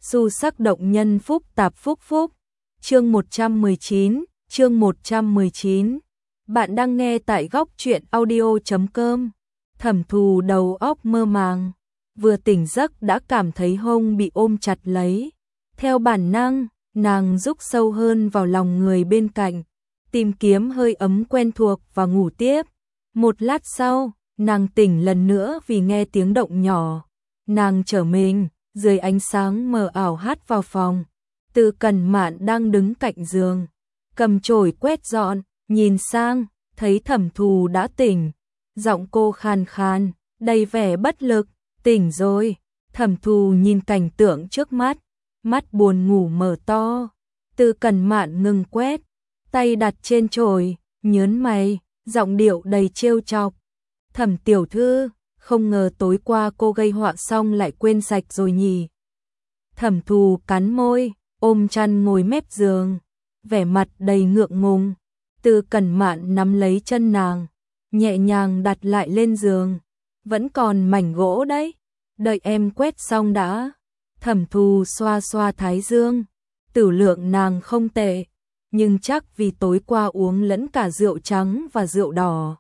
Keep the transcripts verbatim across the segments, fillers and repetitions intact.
Xu sắc động nhân phúc tạp phúc phúc. Chương một trăm mười chín, chương một trăm mười chín. Bạn đang nghe tại góc truyện audio chấm com. Thẩm Thù đầu óc mơ màng, vừa tỉnh giấc đã cảm thấy hông bị ôm chặt lấy. Theo bản năng, nàng rúc sâu hơn vào lòng người bên cạnh, tìm kiếm hơi ấm quen thuộc và ngủ tiếp. Một lát sau, nàng tỉnh lần nữa vì nghe tiếng động nhỏ. Nàng trở mình, dưới ánh sáng mờ ảo hắt vào phòng. Từ Cẩn Mạn đang đứng cạnh giường, cầm chổi quét dọn, nhìn sang, thấy Thẩm Thù đã tỉnh. Giọng cô khàn khàn, đầy vẻ bất lực. Tỉnh rồi. Thẩm Thù nhìn cảnh tượng trước mắt, mắt buồn ngủ mở to. Từ Cẩn Mạn ngừng quét, tay đặt trên chổi, nhớn mày, giọng điệu đầy trêu chọc. Thẩm tiểu thư, không ngờ tối qua cô gây họa xong lại quên sạch rồi nhỉ. Thẩm Thù cắn môi, ôm chăn ngồi mép giường, vẻ mặt đầy ngượng ngùng. Từ Cẩn Mạn nắm lấy chân nàng, nhẹ nhàng đặt lại lên giường. Vẫn còn mảnh gỗ đấy, đợi em quét xong đã. Thẩm Thù xoa xoa thái dương, tử lượng nàng không tệ, nhưng chắc vì tối qua uống lẫn cả rượu trắng và rượu đỏ.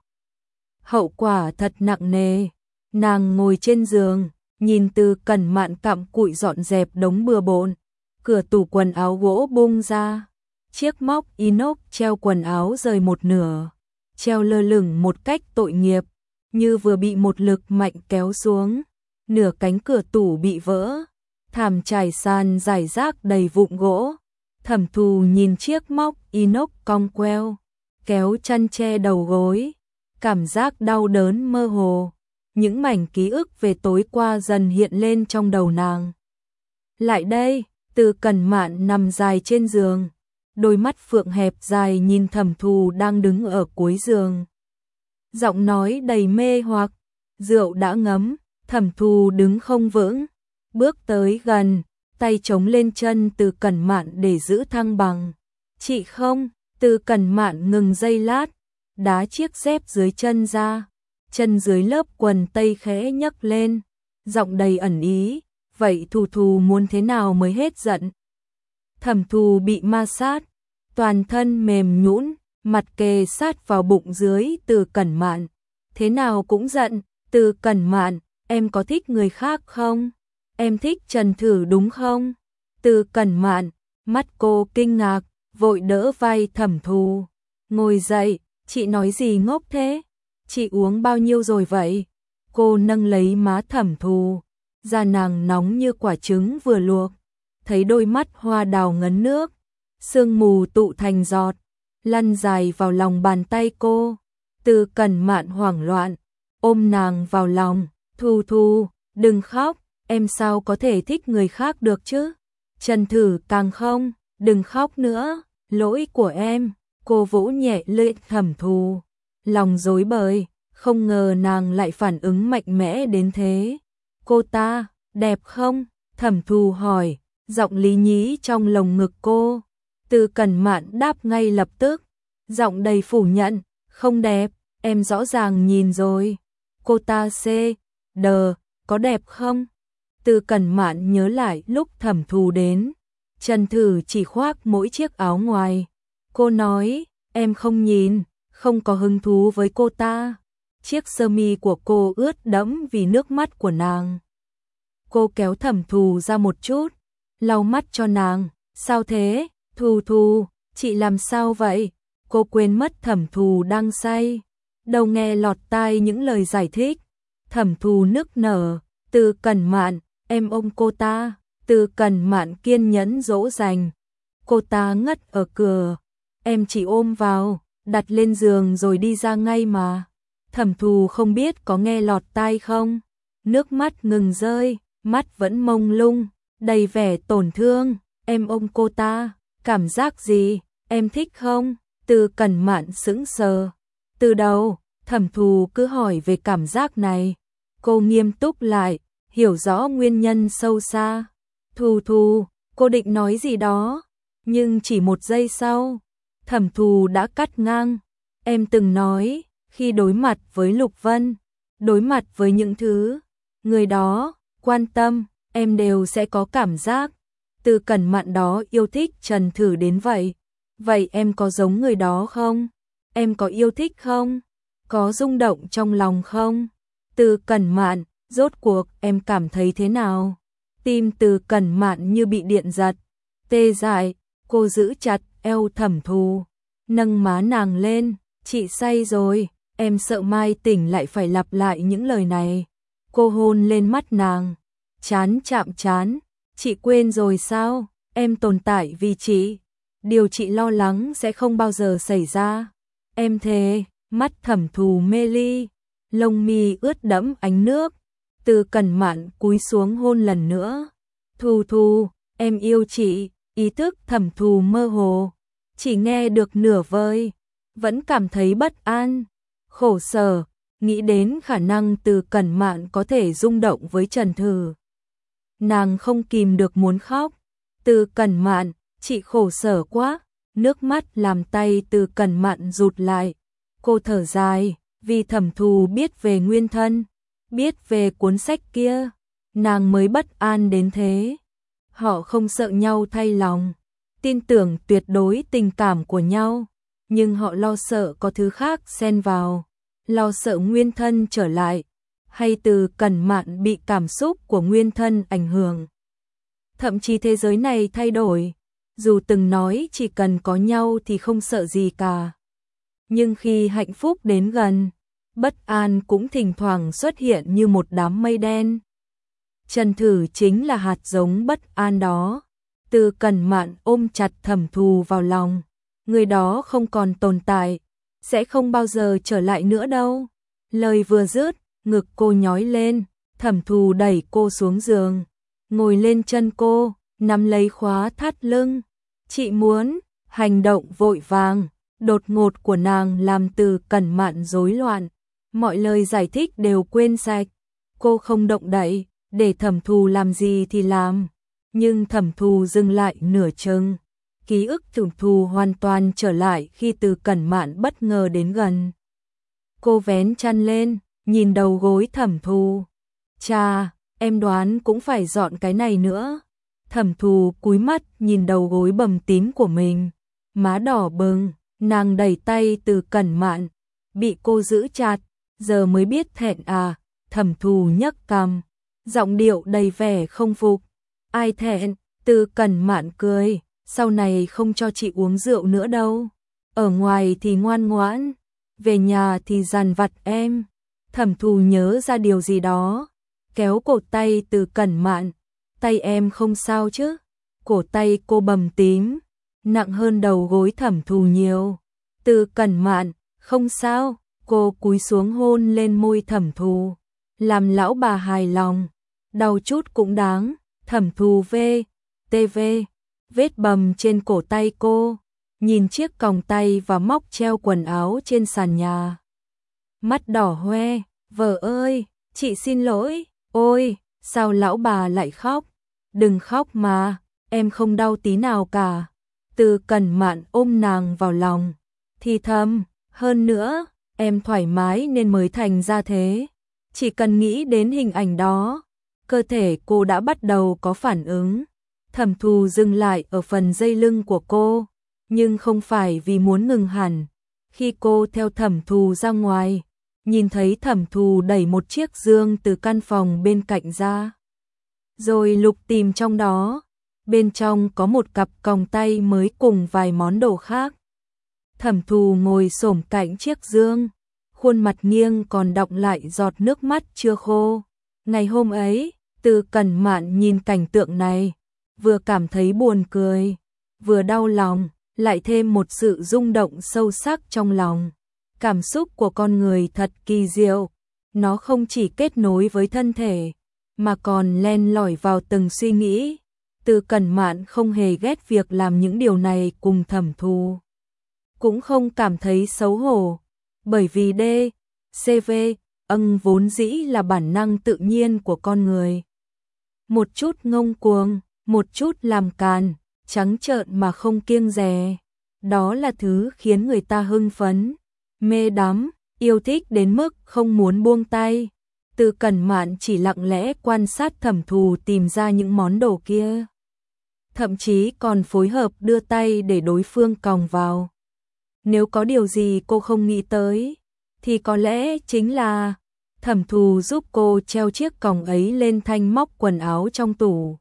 Hậu quả thật nặng nề. Nàng ngồi trên giường, nhìn Từ Cẩn Mạn cặm cụi dọn dẹp đống bừa bộn. Cửa tủ quần áo gỗ bung ra, chiếc móc inox treo quần áo rời một nửa, treo lơ lửng một cách tội nghiệp, như vừa bị một lực mạnh kéo xuống. Nửa cánh cửa tủ bị vỡ, thảm trải sàn rải rác đầy vụn gỗ. Thẩm Thù nhìn chiếc móc inox cong queo, kéo chăn che đầu gối, cảm giác đau đớn mơ hồ. Những mảnh ký ức về tối qua dần hiện lên trong đầu nàng. Lại đây, Từ Cẩn Mạn nằm dài trên giường, đôi mắt phượng hẹp dài nhìn Thẩm Thù đang đứng ở cuối giường. Giọng nói đầy mê hoặc, rượu đã ngấm. Thẩm Thù đứng không vững, bước tới gần, tay chống lên chân Từ Cẩn Mạn để giữ thăng bằng. Chị không. Từ Cẩn Mạn ngừng giây lát, đá chiếc dép dưới chân ra, chân dưới lớp quần tây khẽ nhấc lên, giọng đầy ẩn ý. Vậy Thù Thù muốn thế nào mới hết giận? Thẩm Thù bị ma sát, toàn thân mềm nhũn, mặt kề sát vào bụng dưới Từ Cẩn Mạn. Thế nào cũng giận. Từ Cẩn Mạn, em có thích người khác không? Em thích Trần Thử đúng không? Từ Cẩn Mạn, mắt cô kinh ngạc, vội đỡ vai Thẩm Thù. Ngồi dậy, chị nói gì ngốc thế? Chị uống bao nhiêu rồi vậy? Cô nâng lấy má Thẩm Thù, da nàng nóng như quả trứng vừa luộc, thấy đôi mắt hoa đào ngấn nước, sương mù tụ thành giọt, lăn dài vào lòng bàn tay cô. Từ Cẩn Mạn hoảng loạn, ôm nàng vào lòng. Thù Thù, đừng khóc, em sao có thể thích người khác được chứ? Trần Thử càng không, đừng khóc nữa, lỗi của em. Cô vỗ nhẹ lưỡi Thẩm Thù, lòng rối bời, không ngờ nàng lại phản ứng mạnh mẽ đến thế. Cô ta, đẹp không? Thẩm Thù hỏi, giọng lý nhí trong lồng ngực cô. Từ Cẩn Mạn đáp ngay lập tức, giọng đầy phủ nhận, không đẹp, em rõ ràng nhìn rồi. Cô ta xê, đờ, có đẹp không? Từ Cẩn Mạn nhớ lại lúc Thẩm Thù đến, Trần Thử chỉ khoác mỗi chiếc áo ngoài. Cô nói, em không nhìn, không có hứng thú với cô ta. Chiếc sơ mi của cô ướt đẫm vì nước mắt của nàng. Cô kéo Thẩm Thù ra một chút, lau mắt cho nàng. Sao thế? Thù Thù, chị làm sao vậy? Cô quên mất Thẩm Thù đang say, đâu nghe lọt tai những lời giải thích. Thẩm Thù nức nở, Từ Cẩn Mạn, em ôm cô ta. Từ Cẩn Mạn kiên nhẫn dỗ dành. Cô ta ngất ở cửa, em chỉ ôm vào, đặt lên giường rồi đi ra ngay mà. Thẩm Thù không biết có nghe lọt tai không, nước mắt ngừng rơi, mắt vẫn mông lung, đầy vẻ tổn thương. Em ôm cô ta, cảm giác gì, em thích không? Từ Cẩn Mạn sững sờ. Từ đầu, Thẩm Thù cứ hỏi về cảm giác này. Cô nghiêm túc lại, hiểu rõ nguyên nhân sâu xa. Thù Thù, cô định nói gì đó, nhưng chỉ một giây sau, Thẩm Thù đã cắt ngang. Em từng nói, khi đối mặt với Lục Vân, đối mặt với những thứ người đó quan tâm, em đều sẽ có cảm giác. Từ Cẩn Mạn đó yêu thích Trần Thử đến vậy. Vậy em có giống người đó không? Em có yêu thích không? Có rung động trong lòng không? Từ Cẩn Mạn, rốt cuộc em cảm thấy thế nào? Tim Từ Cẩn Mạn như bị điện giật, tê dại, cô giữ chặt eo Thẩm Thù, nâng má nàng lên, chị say rồi, em sợ mai tỉnh lại phải lặp lại những lời này. Cô hôn lên mắt nàng, chán chạm chán, chị quên rồi sao? Em tồn tại vì chị, điều chị lo lắng sẽ không bao giờ xảy ra. Em thề. Mắt Thẩm Thù mê ly, lông mi ướt đẫm ánh nước. Từ Cẩn Mạn cúi xuống hôn lần nữa. Thù Thù, em yêu chị. Ý thức Thẩm Thù mơ hồ, chỉ nghe được nửa vời, vẫn cảm thấy bất an, khổ sở, nghĩ đến khả năng Từ Cẩn Mạn có thể rung động với Trần Thử. Nàng không kìm được muốn khóc. Từ Cẩn Mạn, chị khổ sở quá. Nước mắt làm tay Từ Cẩn Mạn rụt lại. Cô thở dài, vì Thẩm Thù biết về nguyên thân, biết về cuốn sách kia, nàng mới bất an đến thế. Họ không sợ nhau thay lòng, tin tưởng tuyệt đối tình cảm của nhau, nhưng họ lo sợ có thứ khác xen vào, lo sợ nguyên thân trở lại, hay Từ Cẩn Mạn bị cảm xúc của nguyên thân ảnh hưởng. Thậm chí thế giới này thay đổi, dù từng nói chỉ cần có nhau thì không sợ gì cả. Nhưng khi hạnh phúc đến gần, bất an cũng thỉnh thoảng xuất hiện như một đám mây đen. Trần Thử chính là hạt giống bất an đó. Từ Cẩn Mạn ôm chặt Thẩm Thù vào lòng. Người đó không còn tồn tại, sẽ không bao giờ trở lại nữa đâu. Lời vừa dứt, ngực cô nhói lên, Thẩm Thù đẩy cô xuống giường, ngồi lên chân cô, nắm lấy khóa thắt lưng. Chị muốn, hành động vội vàng, đột ngột của nàng làm Từ Cẩn Mạn rối loạn, mọi lời giải thích đều quên sạch. Cô không động đậy, để Thẩm Thù làm gì thì làm, nhưng Thẩm Thù dừng lại nửa chừng. Ký ức Thẩm Thù hoàn toàn trở lại khi Từ Cẩn Mạn bất ngờ đến gần. Cô vén chăn lên, nhìn đầu gối Thẩm Thù. Chà, em đoán cũng phải dọn cái này nữa. Thẩm Thù cúi mắt nhìn đầu gối bầm tím của mình, má đỏ bừng. Nàng đẩy tay Từ Cẩn Mạn, bị cô giữ chặt, giờ mới biết thẹn à. Thẩm Thù nhấc cằm, giọng điệu đầy vẻ không phục. Ai thẹn? Từ Cẩn Mạn cười, sau này không cho chị uống rượu nữa đâu. Ở ngoài thì ngoan ngoãn, về nhà thì dằn vặt em. Thẩm Thù nhớ ra điều gì đó, kéo cổ tay Từ Cẩn Mạn. Tay em không sao chứ? Cổ tay cô bầm tím, nặng hơn đầu gối Thẩm Thù nhiều. Từ Cẩn Mạn, không sao. Cô cúi xuống hôn lên môi Thẩm Thù, làm lão bà hài lòng. Đau chút cũng đáng. Thẩm Thù vê, tê vê, vết bầm trên cổ tay cô, nhìn chiếc còng tay và móc treo quần áo trên sàn nhà. Mắt đỏ hoe, vợ ơi, chị xin lỗi. Ôi, sao lão bà lại khóc? Đừng khóc mà, em không đau tí nào cả. Từ Cẩn Mạn ôm nàng vào lòng, thì thầm, hơn nữa, em thoải mái nên mới thành ra thế. Chỉ cần nghĩ đến hình ảnh đó, cơ thể cô đã bắt đầu có phản ứng. Thẩm Thù dừng lại ở phần dây lưng của cô, nhưng không phải vì muốn ngừng hẳn. Khi cô theo Thẩm Thù ra ngoài, nhìn thấy Thẩm Thù đẩy một chiếc giường từ căn phòng bên cạnh ra, rồi lục tìm trong đó. Bên trong có một cặp còng tay mới cùng vài món đồ khác. Thẩm Thù ngồi xổm cạnh chiếc giường, khuôn mặt nghiêng còn đọng lại giọt nước mắt chưa khô. Ngày hôm ấy, Từ Cẩn Mạn nhìn cảnh tượng này, vừa cảm thấy buồn cười, vừa đau lòng, lại thêm một sự rung động sâu sắc trong lòng. Cảm xúc của con người thật kỳ diệu, nó không chỉ kết nối với thân thể, mà còn len lỏi vào từng suy nghĩ. Từ Cẩn Mạn không hề ghét việc làm những điều này cùng Thẩm Thù, cũng không cảm thấy xấu hổ, bởi vì D, C V, âng vốn dĩ là bản năng tự nhiên của con người. Một chút ngông cuồng, một chút làm càn, trắng trợn mà không kiêng dè, đó là thứ khiến người ta hưng phấn, mê đắm, yêu thích đến mức không muốn buông tay. Từ Cẩn Mạn chỉ lặng lẽ quan sát Thẩm Thù tìm ra những món đồ kia. thậm chí còn phối hợp đưa tay để đối phương còng vào. Nếu có điều gì cô không nghĩ tới, thì có lẽ chính là Thẩm Thù giúp cô treo chiếc còng ấy lên thanh móc quần áo trong tủ.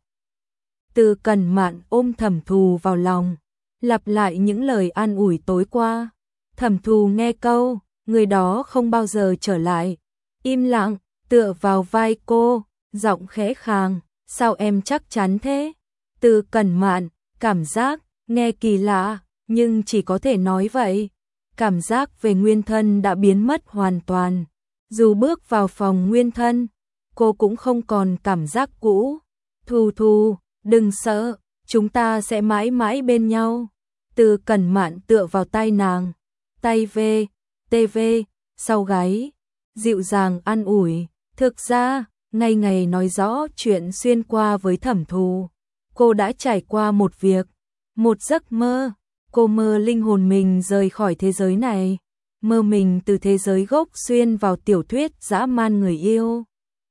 Từ Cẩn Mạn ôm Thẩm Thù vào lòng, lặp lại những lời an ủi tối qua. Thẩm Thù nghe câu, người đó không bao giờ trở lại, im lặng, tựa vào vai cô, giọng khẽ khàng, sao em chắc chắn thế? Từ Cẩn Mạn, cảm giác, nghe kỳ lạ, nhưng chỉ có thể nói vậy. Cảm giác về nguyên thân đã biến mất hoàn toàn. Dù bước vào phòng nguyên thân, cô cũng không còn cảm giác cũ. Thù Thù, đừng sợ, chúng ta sẽ mãi mãi bên nhau. Từ Cẩn Mạn tựa vào tay nàng, tay về, tê vê, sau gáy, dịu dàng an ủi. Thực ra, ngày ngày nói rõ chuyện xuyên qua với Thẩm Thù. Cô đã trải qua một việc, một giấc mơ. Cô mơ linh hồn mình rời khỏi thế giới này, mơ mình từ thế giới gốc xuyên vào tiểu thuyết dã man người yêu.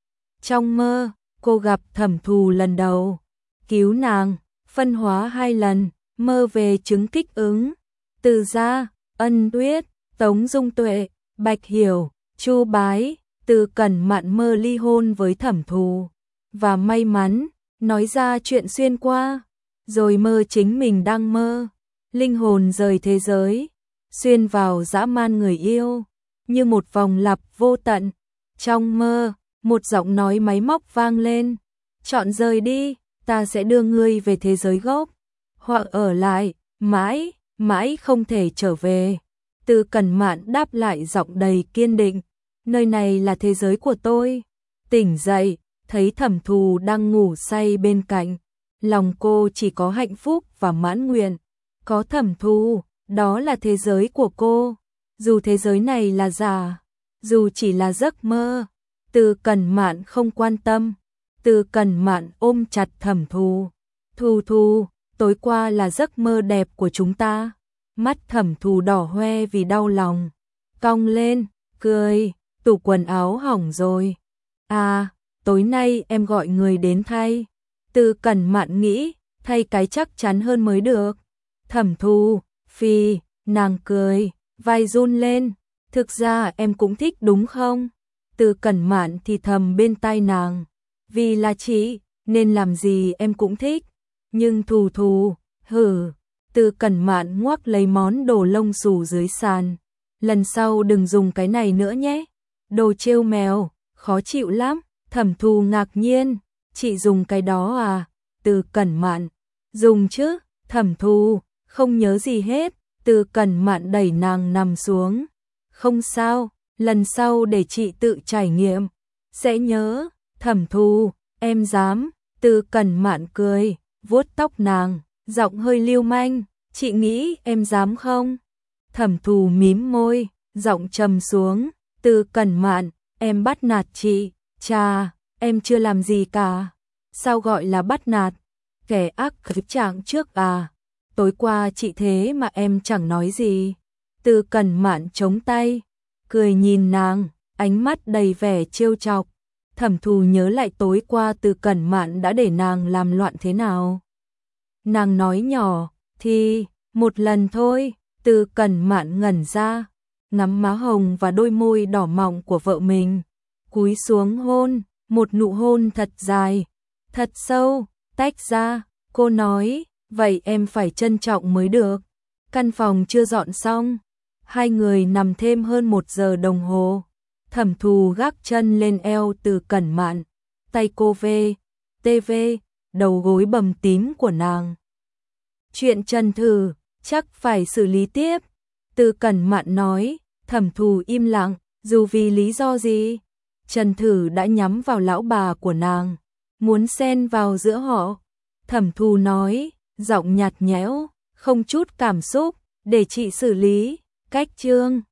Trong mơ, cô gặp Thẩm Thù lần đầu, cứu nàng, phân hóa hai lần, mơ về chứng kích ứng, Từ Gia, Ân Tuyết, Tống Dung Tuệ, Bạch Hiểu, Chu Bái. Từ Cẩn Mạn mơ ly hôn với Thẩm Thù và may mắn nói ra chuyện xuyên qua, rồi mơ chính mình đang mơ linh hồn rời thế giới, xuyên vào dã man người yêu, như một vòng lặp vô tận. Trong mơ, một giọng nói máy móc vang lên, chọn rời đi, ta sẽ đưa ngươi về thế giới gốc, hoặc ở lại, mãi, mãi không thể trở về. Từ Cẩn Mạn đáp lại giọng đầy kiên định, nơi này là thế giới của tôi. Tỉnh dậy, thấy Thẩm Thù đang ngủ say bên cạnh, lòng cô chỉ có hạnh phúc và mãn nguyện. Có Thẩm Thù, đó là thế giới của cô. Dù thế giới này là giả, dù chỉ là giấc mơ, Từ Cẩn Mạn không quan tâm. Từ Cẩn Mạn ôm chặt Thẩm Thù. Thù Thù, tối qua là giấc mơ đẹp của chúng ta. Mắt Thẩm Thù đỏ hoe vì đau lòng, cong lên, cười, tủ quần áo hỏng rồi. À, tối nay em gọi người đến thay. Từ Cẩn Mạn nghĩ, thay cái chắc chắn hơn mới được. Thẩm Thù, phi, nàng cười, vai run lên, thực ra em cũng thích đúng không? Từ Cẩn Mạn thì thầm bên tai nàng, vì là chị, nên làm gì em cũng thích. Nhưng Thù Thù, hử. Từ Cẩn Mạn ngoắc lấy món đồ lông xù dưới sàn, lần sau đừng dùng cái này nữa nhé. Đồ trêu mèo, khó chịu lắm. Thẩm Thù ngạc nhiên, chị dùng cái đó à? Từ Cẩn Mạn, dùng chứ. Thẩm Thù, không nhớ gì hết. Từ Cẩn Mạn đẩy nàng nằm xuống. Không sao, lần sau để chị tự trải nghiệm, sẽ nhớ. Thẩm Thù, em dám. Từ Cẩn Mạn cười, vuốt tóc nàng, giọng hơi lưu manh, chị nghĩ em dám không? Thẩm Thù mím môi, giọng trầm xuống, Từ Cẩn Mạn, em bắt nạt chị. Chà, em chưa làm gì cả. Sao gọi là bắt nạt? Kẻ ác khớp trạng trước à? Tối qua chị thế mà em chẳng nói gì. Từ Cẩn Mạn chống tay, cười nhìn nàng, ánh mắt đầy vẻ trêu chọc. Thẩm Thù nhớ lại tối qua Từ Cẩn Mạn đã để nàng làm loạn thế nào. Nàng nói nhỏ, thì, một lần thôi. Từ Cẩn Mạn ngẩn ra, ngắm má hồng và đôi môi đỏ mọng của vợ mình, cúi xuống hôn, một nụ hôn thật dài, thật sâu, tách ra. Cô nói, vậy em phải trân trọng mới được. Căn phòng chưa dọn xong, hai người nằm thêm hơn một giờ đồng hồ. Thẩm Thù gác chân lên eo Từ Cẩn Mạn, tay cô về, tê vê, đầu gối bầm tím của nàng. Chuyện Trần Thử, chắc phải xử lý tiếp. Từ Cẩn Mạn nói. Thẩm Thù im lặng, dù vì lý do gì. Trần Thử đã nhắm vào lão bà của nàng, muốn xen vào giữa họ. Thẩm Thù nói, giọng nhạt nhẽo, không chút cảm xúc, để chị xử lý. Cách chương